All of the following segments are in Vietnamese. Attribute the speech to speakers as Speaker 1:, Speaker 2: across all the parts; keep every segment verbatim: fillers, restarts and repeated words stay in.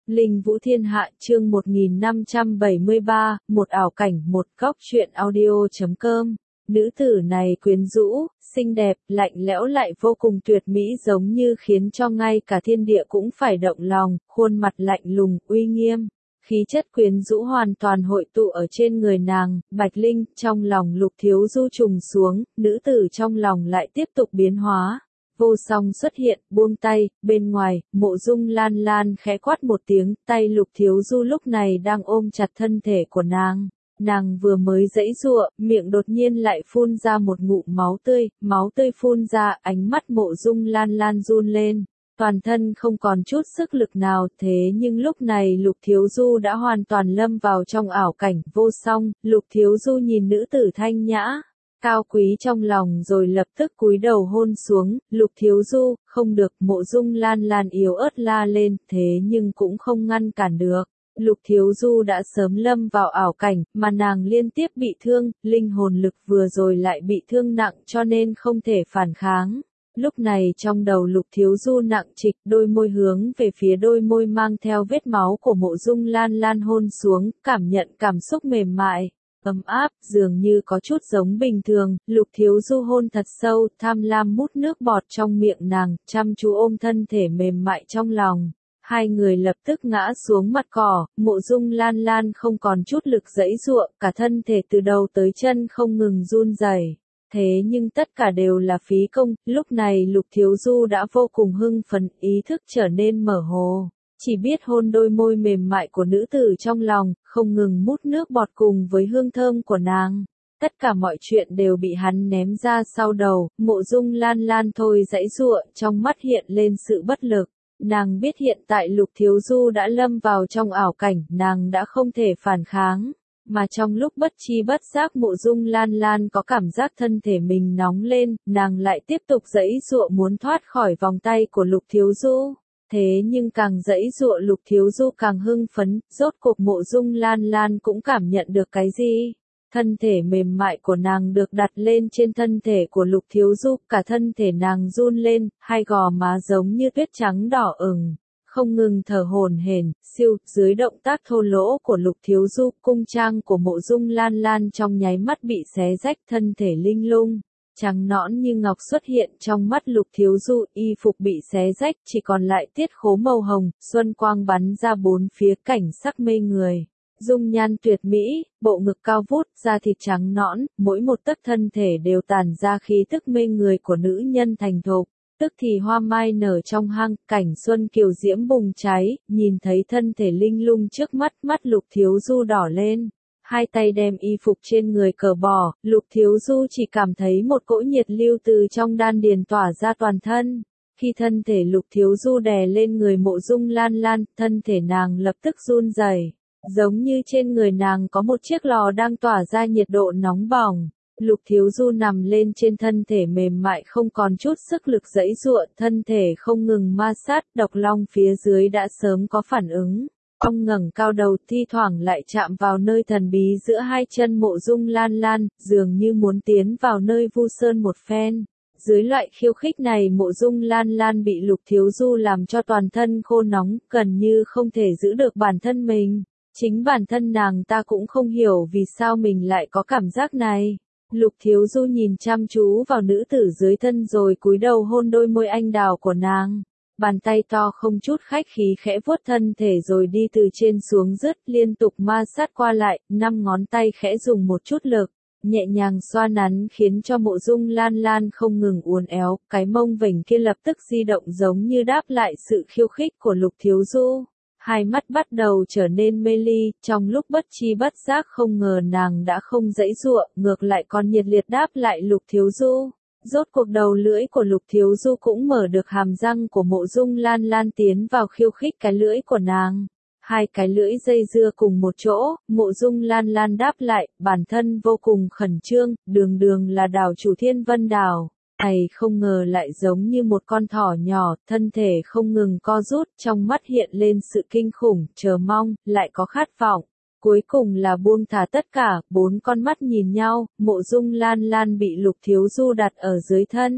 Speaker 1: Linh Vũ Thiên Hạ chương một nghìn năm trăm bảy mươi ba, một ảo cảnh một góc truyện audio.com. Nữ tử này quyến rũ, xinh đẹp, lạnh lẽo lại vô cùng tuyệt mỹ giống như khiến cho ngay cả thiên địa cũng phải động lòng, khuôn mặt lạnh lùng, uy nghiêm. Khí chất quyến rũ hoàn toàn hội tụ ở trên người nàng, Bạch Linh, trong lòng Lục Thiếu Du trùng xuống, nữ tử trong lòng lại tiếp tục biến hóa. Vô Song xuất hiện, buông tay, bên ngoài, Mộ Dung Lan Lan khẽ quát một tiếng, tay Lục Thiếu Du lúc này đang ôm chặt thân thể của nàng. Nàng vừa mới giãy giụa, miệng đột nhiên lại phun ra một ngụm máu tươi, máu tươi phun ra, ánh mắt Mộ Dung Lan Lan run lên. Toàn thân không còn chút sức lực nào, thế nhưng lúc này Lục Thiếu Du đã hoàn toàn lâm vào trong ảo cảnh. Vô Song, Lục Thiếu Du nhìn nữ tử thanh nhã, cao quý trong lòng rồi lập tức cúi đầu hôn xuống. Lục Thiếu Du, không được. Mộ Dung Lan Lan yếu ớt la lên, thế nhưng cũng không ngăn cản được. Lục Thiếu Du đã sớm lâm vào ảo cảnh, mà nàng liên tiếp bị thương, linh hồn lực vừa rồi lại bị thương nặng cho nên không thể phản kháng. Lúc này trong đầu Lục Thiếu Du nặng trịch, đôi môi hướng về phía đôi môi mang theo vết máu của Mộ Dung Lan Lan hôn xuống, cảm nhận cảm xúc mềm mại, ấm áp, dường như có chút giống bình thường. Lục Thiếu Du hôn thật sâu, tham lam mút nước bọt trong miệng nàng, chăm chú ôm thân thể mềm mại trong lòng. Hai người lập tức ngã xuống mặt cỏ, Mộ Dung Lan Lan không còn chút lực giãy giụa, cả thân thể từ đầu tới chân không ngừng run rẩy. Thế nhưng tất cả đều là phí công, lúc này Lục Thiếu Du đã vô cùng hưng phấn, ý thức trở nên mơ hồ. Chỉ biết hôn đôi môi mềm mại của nữ tử trong lòng, không ngừng mút nước bọt cùng với hương thơm của nàng. Tất cả mọi chuyện đều bị hắn ném ra sau đầu. Mộ Dung Lan Lan thôi giãy giụa, trong mắt hiện lên sự bất lực. Nàng biết hiện tại Lục Thiếu Du đã lâm vào trong ảo cảnh, nàng đã không thể phản kháng. Mà trong lúc bất chi bất giác Mộ Dung Lan Lan có cảm giác thân thể mình nóng lên, nàng lại tiếp tục giãy giụa muốn thoát khỏi vòng tay của Lục Thiếu Du. Thế nhưng càng giãy giụa Lục Thiếu Du càng hưng phấn, rốt cuộc Mộ Dung Lan Lan cũng cảm nhận được cái gì. Thân thể mềm mại của nàng được đặt lên trên thân thể của Lục Thiếu Du, cả thân thể nàng run lên, hai gò má giống như tuyết trắng đỏ ửng, không ngừng thở hổn hển. Siêu, dưới động tác thô lỗ của Lục Thiếu Du, cung trang của Mộ Dung Lan Lan trong nháy mắt bị xé rách, thân thể linh lung, trắng nõn như ngọc xuất hiện trong mắt Lục Thiếu Du, y phục bị xé rách, chỉ còn lại tiết khố màu hồng, xuân quang bắn ra bốn phía, cảnh sắc mê người. Dung nhan tuyệt mỹ, bộ ngực cao vút, da thịt trắng nõn, mỗi một tấc thân thể đều tản ra khí tức mê người của nữ nhân thành thục. Tức thì hoa mai nở trong hang, cảnh xuân kiều diễm bùng cháy, nhìn thấy thân thể linh lung trước mắt, mắt Lục Thiếu Du đỏ lên. Hai tay đem y phục trên người cởi bỏ, Lục Thiếu Du chỉ cảm thấy một cỗ nhiệt lưu từ trong đan điền tỏa ra toàn thân. Khi thân thể Lục Thiếu Du đè lên người Mộ Dung Lan Lan, thân thể nàng lập tức run rẩy, giống như trên người nàng có một chiếc lò đang tỏa ra nhiệt độ nóng bỏng. Lục Thiếu Du nằm lên trên thân thể mềm mại không còn chút sức lực giãy giụa, thân thể không ngừng ma sát, Độc Long phía dưới đã sớm có phản ứng. Ông ngẩng cao đầu, thi thoảng lại chạm vào nơi thần bí giữa hai chân Mộ Dung Lan Lan, dường như muốn tiến vào nơi vu sơn một phen. Dưới loại khiêu khích này Mộ Dung Lan Lan bị Lục Thiếu Du làm cho toàn thân khô nóng, gần như không thể giữ được bản thân mình. Chính bản thân nàng ta cũng không hiểu vì sao mình lại có cảm giác này. Lục Thiếu Du nhìn chăm chú vào nữ tử dưới thân rồi cúi đầu hôn đôi môi anh đào của nàng. Bàn tay to không chút khách khí khẽ vuốt thân thể rồi đi từ trên xuống dứt, liên tục ma sát qua lại, năm ngón tay khẽ dùng một chút lực, nhẹ nhàng xoa nắn khiến cho Mộ Dung Lan Lan không ngừng uốn éo, cái mông vểnh kia lập tức di động giống như đáp lại sự khiêu khích của Lục Thiếu Du. Hai mắt bắt đầu trở nên mê ly, trong lúc bất chi bất giác không ngờ nàng đã không giãy giụa, ngược lại còn nhiệt liệt đáp lại Lục Thiếu Du. Rốt cuộc đầu lưỡi của Lục Thiếu Du cũng mở được hàm răng của Mộ Dung Lan Lan tiến vào khiêu khích cái lưỡi của nàng. Hai cái lưỡi dây dưa cùng một chỗ, Mộ Dung Lan Lan đáp lại, bản thân vô cùng khẩn trương, đường đường là đảo chủ Thiên Vân Đảo. Này không ngờ lại giống như một con thỏ nhỏ, thân thể không ngừng co rút, trong mắt hiện lên sự kinh khủng, chờ mong, lại có khát vọng. Cuối cùng là buông thả tất cả, bốn con mắt nhìn nhau, Mộ Dung Lan Lan bị Lục Thiếu Du đặt ở dưới thân.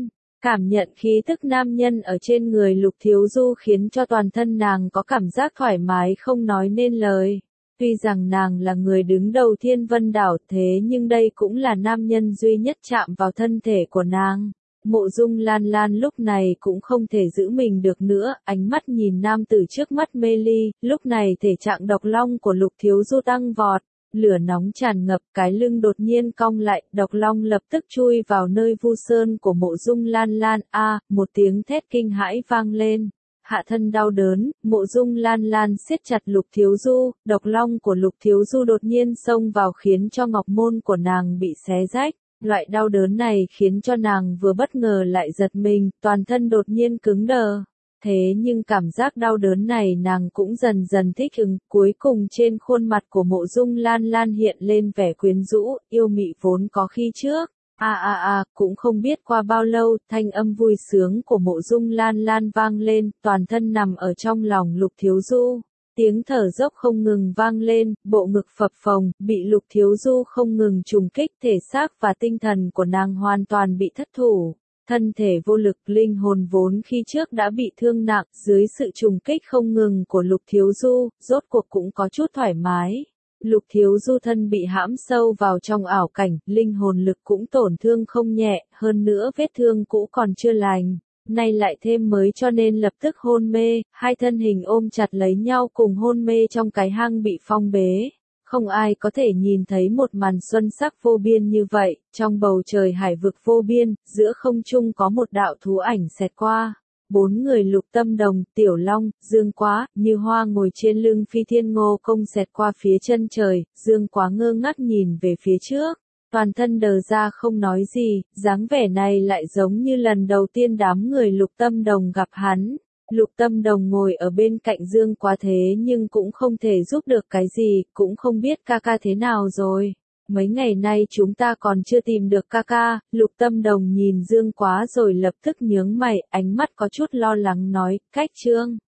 Speaker 1: Cảm nhận khí tức nam nhân ở trên người Lục Thiếu Du khiến cho toàn thân nàng có cảm giác thoải mái không nói nên lời. Tuy rằng nàng là người đứng đầu Thiên Vân Đảo thế nhưng đây cũng là nam nhân duy nhất chạm vào thân thể của nàng. Mộ Dung Lan Lan lúc này cũng không thể giữ mình được nữa, ánh mắt nhìn nam tử trước mắt mê ly, lúc này thể trạng độc long của Lục Thiếu Du tăng vọt. Lửa nóng tràn ngập, cái lưng đột nhiên cong lại, độc long lập tức chui vào nơi vu sơn của Mộ Dung Lan Lan, a, một tiếng thét kinh hãi vang lên. Hạ thân đau đớn, Mộ Dung Lan Lan siết chặt Lục Thiếu Du, độc long của Lục Thiếu Du đột nhiên xông vào khiến cho ngọc môn của nàng bị xé rách. Loại đau đớn này khiến cho nàng vừa bất ngờ lại giật mình, toàn thân đột nhiên cứng đờ. Thế nhưng cảm giác đau đớn này nàng cũng dần dần thích ứng, cuối cùng trên khuôn mặt của Mộ Dung Lan Lan hiện lên vẻ quyến rũ, yêu mị vốn có khi trước. A a a, cũng không biết qua bao lâu, thanh âm vui sướng của Mộ Dung Lan Lan vang lên, toàn thân nằm ở trong lòng Lục Thiếu Du. Tiếng thở dốc không ngừng vang lên, bộ ngực phập phồng, bị Lục Thiếu Du không ngừng trùng kích, thể xác và tinh thần của nàng hoàn toàn bị thất thủ. Thân thể vô lực, linh hồn vốn khi trước đã bị thương nặng, dưới sự trùng kích không ngừng của Lục Thiếu Du, rốt cuộc cũng có chút thoải mái. Lục Thiếu Du thân bị hãm sâu vào trong ảo cảnh, linh hồn lực cũng tổn thương không nhẹ, hơn nữa vết thương cũ còn chưa lành, nay lại thêm mới cho nên lập tức hôn mê, hai thân hình ôm chặt lấy nhau cùng hôn mê trong cái hang bị phong bế. Không ai có thể nhìn thấy một màn xuân sắc vô biên như vậy, trong bầu trời hải vực vô biên, giữa không trung có một đạo thú ảnh xẹt qua. Bốn người Lục Tâm Đồng, Tiểu Long, Dương Quá, Như Hoa ngồi trên lưng Phi Thiên Ngô Công xẹt qua phía chân trời, Dương Quá ngơ ngác nhìn về phía trước. Toàn thân đờ ra không nói gì, dáng vẻ này lại giống như lần đầu tiên đám người Lục Tâm Đồng gặp hắn. Lục Tâm Đồng ngồi ở bên cạnh Dương Quá thế nhưng cũng không thể giúp được cái gì, cũng không biết ca ca thế nào rồi. Mấy ngày nay chúng ta còn chưa tìm được ca ca, Lục Tâm Đồng nhìn Dương Quá rồi lập tức nhướng mày, ánh mắt có chút lo lắng nói, cách Trương.